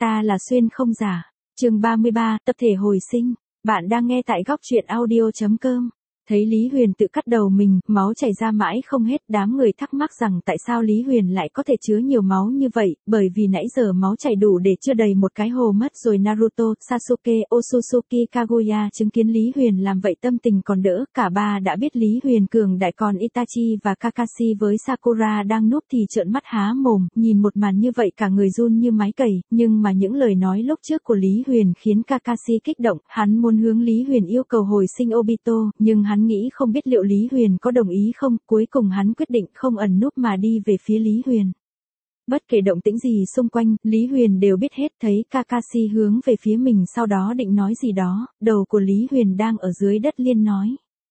Ta là Xuyên không giả. Chương 33, tập thể hồi sinh. Bạn đang nghe tại góc truyện audio.com. Thấy Lý Huyền tự cắt đầu mình, máu chảy ra mãi không hết, đám người thắc mắc rằng tại sao Lý Huyền lại có thể chứa nhiều máu như vậy, bởi vì nãy giờ máu chảy đủ để chưa đầy một cái hồ mất rồi. Naruto, Sasuke, Otsutsuki, Kaguya chứng kiến Lý Huyền làm vậy tâm tình còn đỡ, cả ba đã biết Lý Huyền cường đại, còn Itachi và Kakashi với Sakura đang núp thì trợn mắt há mồm, nhìn một màn như vậy cả người run như máy cày, nhưng mà những lời nói lúc trước của Lý Huyền khiến Kakashi kích động, hắn muốn hướng Lý Huyền yêu cầu hồi sinh Obito, nhưng hắn nghĩ không biết liệu Lý Huyền có đồng ý không, cuối cùng hắn quyết định không ẩn núp mà đi về phía Lý Huyền. Bất kể động tĩnh gì xung quanh, Lý Huyền đều biết hết, thấy Kakashi hướng về phía mình sau đó định nói gì đó, đầu của Lý Huyền đang ở dưới đất liền nói.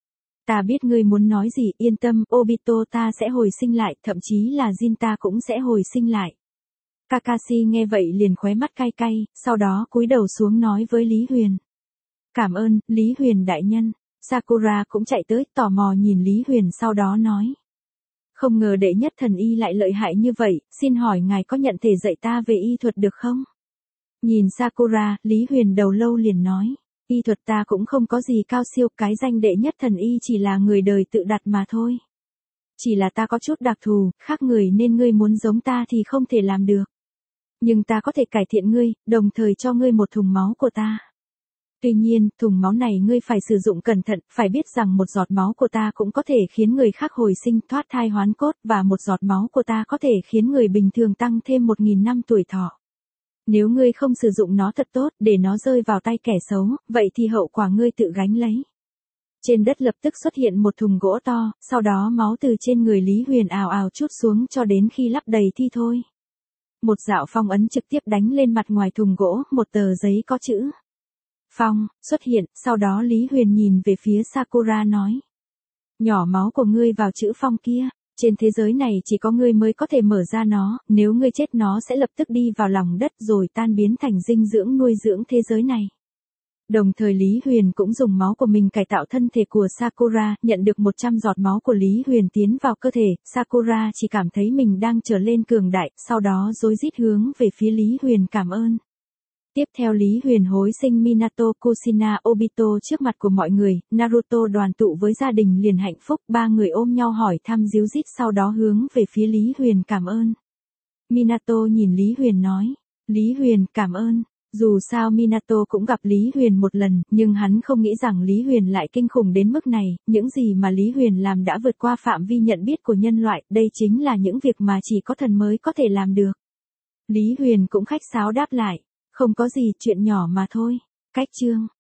Ta biết ngươi muốn nói gì, yên tâm, Obito ta sẽ hồi sinh lại, thậm chí là Jin ta cũng sẽ hồi sinh lại. Kakashi nghe vậy liền khóe mắt cay cay, sau đó cúi đầu xuống nói với Lý Huyền. Cảm ơn, Lý Huyền đại nhân. Sakura cũng chạy tới, tò mò nhìn Lý Huyền sau đó nói. Không ngờ đệ nhất thần y lại lợi hại như vậy, xin hỏi ngài có nhận thể dạy ta về y thuật được không? Nhìn Sakura, Lý Huyền đầu lâu liền nói. Y thuật ta cũng không có gì cao siêu, cái danh đệ nhất thần y chỉ là người đời tự đặt mà thôi. Chỉ là ta có chút đặc thù, khác người nên ngươi muốn giống ta thì không thể làm được. Nhưng ta có thể cải thiện ngươi, đồng thời cho ngươi một thùng máu của ta. Tuy nhiên, thùng máu này ngươi phải sử dụng cẩn thận, phải biết rằng một giọt máu của ta cũng có thể khiến người khác hồi sinh, thoát thai hoán cốt, và một giọt máu của ta có thể khiến người bình thường tăng thêm 1.000 năm tuổi thọ. Nếu ngươi không sử dụng nó thật tốt, để nó rơi vào tay kẻ xấu, vậy thì hậu quả ngươi tự gánh lấy. Trên đất lập tức xuất hiện một thùng gỗ to, sau đó máu từ trên người Lý Huyền ào ào trút xuống cho đến khi lấp đầy thì thôi. Một dạo phong ấn trực tiếp đánh lên mặt ngoài thùng gỗ, một tờ giấy có chữ Phong xuất hiện, sau đó Lý Huyền nhìn về phía Sakura nói. Nhỏ máu của ngươi vào chữ Phong kia, trên thế giới này chỉ có ngươi mới có thể mở ra nó, nếu ngươi chết nó sẽ lập tức đi vào lòng đất rồi tan biến thành dinh dưỡng nuôi dưỡng thế giới này. Đồng thời Lý Huyền cũng dùng máu của mình cải tạo thân thể của Sakura, nhận được 100 giọt máu của Lý Huyền tiến vào cơ thể, Sakura chỉ cảm thấy mình đang trở lên cường đại, sau đó rối rít hướng về phía Lý Huyền cảm ơn. Tiếp theo Lý Huyền hồi sinh Minato, Kushina, Obito trước mặt của mọi người, Naruto đoàn tụ với gia đình liền hạnh phúc, ba người ôm nhau hỏi thăm díu dít sau đó hướng về phía Lý Huyền cảm ơn. Minato nhìn Lý Huyền nói, Lý Huyền cảm ơn. Dù sao Minato cũng gặp Lý Huyền một lần, nhưng hắn không nghĩ rằng Lý Huyền lại kinh khủng đến mức này, những gì mà Lý Huyền làm đã vượt qua phạm vi nhận biết của nhân loại, đây chính là những việc mà chỉ có thần mới có thể làm được. Lý Huyền cũng khách sáo đáp lại. Không có gì, chuyện nhỏ mà thôi. Cách chương.